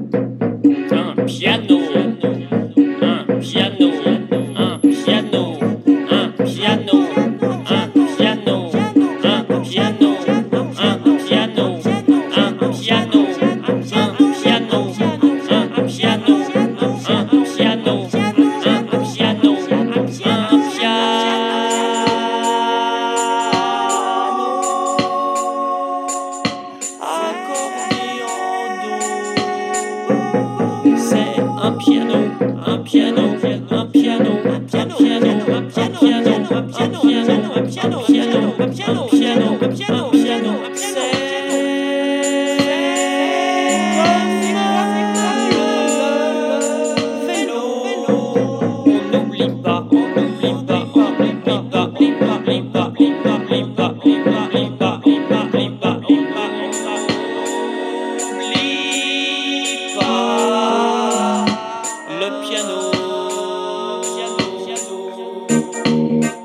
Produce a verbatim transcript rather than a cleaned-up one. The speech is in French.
Un piano, un piano, un piano, un piano, un piano, un piano, un piano, un piano, un piano, un piano, un piano, un piano, c'est un piano, un piano, un piano, un piano, un piano, un piano, un piano, un piano, un piano, un piano, un piano, un piano, un piano, c'est le vélo. On n'oublie pas, on n'oublie pas, on n'oublie pas, on n'oublie pas, on n'oublie pas, on n'oublie pas, on n'oublie pas, on n'oublie pas, on n'oublie pas, on n'oublie pas, on n'oublie pas, on n'oublie pas le piano, piano, piano.